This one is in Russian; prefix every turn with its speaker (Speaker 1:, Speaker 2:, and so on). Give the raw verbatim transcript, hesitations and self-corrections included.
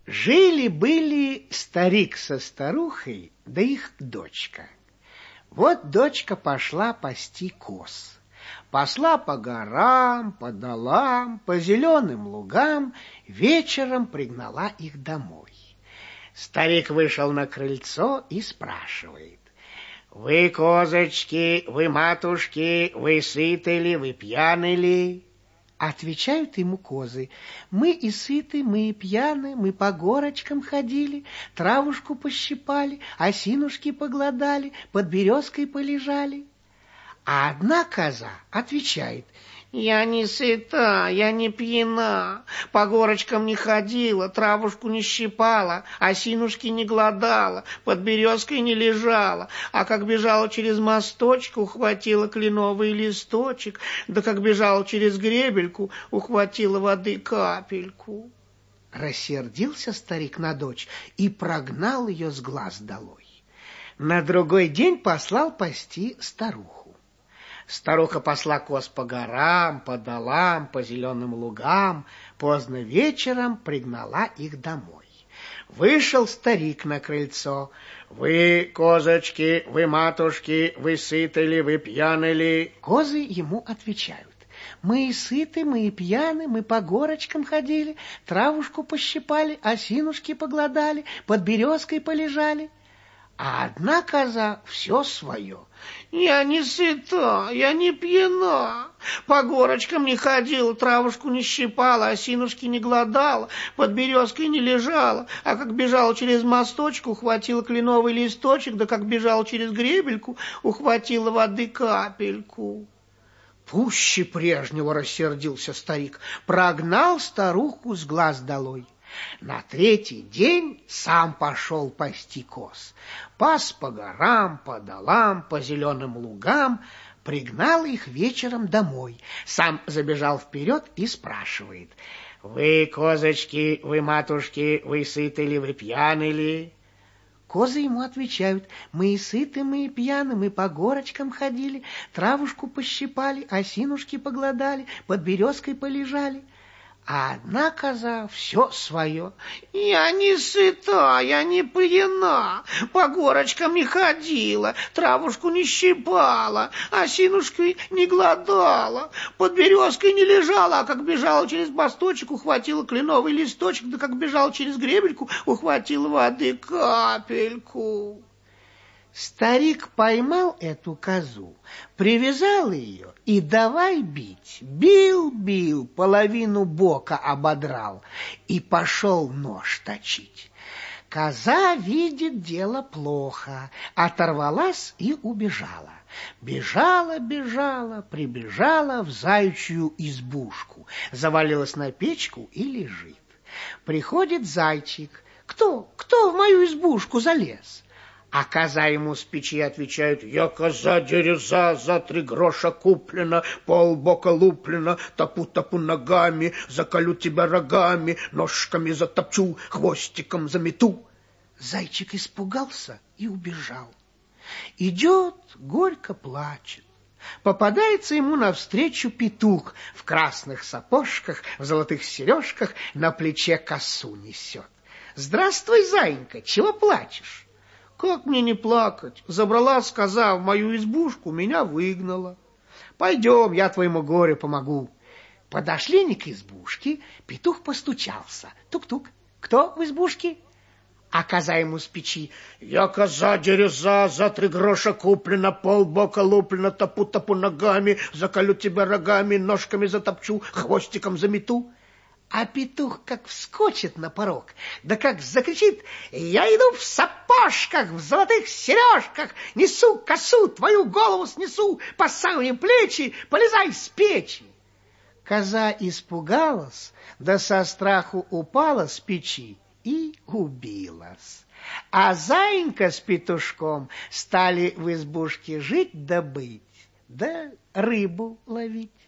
Speaker 1: Жили-были старик со старухой, да их дочка. Вот дочка пошла пасти коз. Пасла по горам, по долам, по зеленым лугам, вечером пригнала их домой. Старик вышел на крыльцо и спрашивает: «Вы, козочки, вы, матушки, вы сыты ли, вы пьяны ли?» Отвечают ему козы: «Мы и сыты, мы и пьяны, мы по горочкам ходили, травушку пощипали, осинушки поглодали, под березкой полежали». А одна коза отвечает: «Я не сыта, я не пьяна, по горочкам не ходила, травушку не щипала, осинушки не глодала, под березкой не лежала, а как бежала через мосточку, ухватила кленовый листочек, да как бежала через гребельку, ухватила воды капельку». Рассердился старик на дочь и прогнал ее с глаз долой. На другой день послал пасти старуху. Старуха пасла коз по горам, по долам, по зеленым лугам, поздно вечером пригнала их домой. Вышел старик на крыльцо: «Вы, козочки, вы, матушки, вы сыты ли, вы пьяны ли?» Козы ему отвечают: «Мы и сыты, мы и пьяны, мы по горочкам ходили, травушку пощипали, осинушки поглодали, под березкой полежали». А одна коза все свое: «Я не сыта, я не пьяна, по горочкам не ходила, травушку не щипала, осинушки не глодала, под березкой не лежала, а как бежала через мосточку, ухватила кленовый листочек, да как бежала через гребельку, ухватила воды капельку». Пуще прежнего рассердился старик, прогнал старуху с глаз долой. На третий день сам пошел пасти коз. Пас по горам, по долам, по зеленым лугам, пригнал их вечером домой. Сам забежал вперед и спрашивает: «Вы, козочки, вы, матушки, вы сыты ли, вы пьяны ли?» Козы ему отвечают: «Мы и сыты, мы и пьяны, мы по горочкам ходили, травушку пощипали, осинушки поглодали, под березкой полежали». А одна коза все свое: «Я не сыта, я не пьяна, по горочкам не ходила, травушку не щипала, осинушкой не глодала, под березкой не лежала, а как бежала через мосточек, ухватила кленовый листочек, да как бежала через гребельку, ухватила воды капельку». Старик поймал эту козу, привязал ее и давай бить. Бил-бил, половину бока ободрал и пошел нож точить. Коза видит дело плохо, оторвалась и убежала. Бежала, бежала, прибежала в заячью избушку, завалилась на печку и лежит. Приходит зайчик: «Кто, кто в мою избушку залез?» А коза ему с печи отвечает: «Я коза-дереза, за три гроша куплена, полбока луплена, топу-топу ногами, заколю тебя рогами, ножками затопчу, хвостиком замету». Зайчик испугался и убежал. Идет, горько плачет. Попадается ему навстречу петух в красных сапожках, в золотых сережках, на плече косу несет. «Здравствуй, зайенька, чего плачешь?» «Как мне не плакать? Забралась коза в мою избушку, меня выгнала. Пойдем, я твоему горю помогу». Подошли они к избушке, петух постучался. Тук-тук. «Кто в избушке?» А коза ему с печи: «Я коза-дереза, за три гроша куплена, полбока луплена, топу-топу ногами, заколю тебя рогами, ножками затопчу, хвостиком замету». А петух как вскочит на порог, да как закричит: «Я иду в сапожках, в золотых сережках, несу косу, твою голову снесу, по самые плечи, полезай с печи». Коза испугалась, да со страху упала с печи и убилась. А заинька с петушком стали в избушке жить да быть, да рыбу ловить.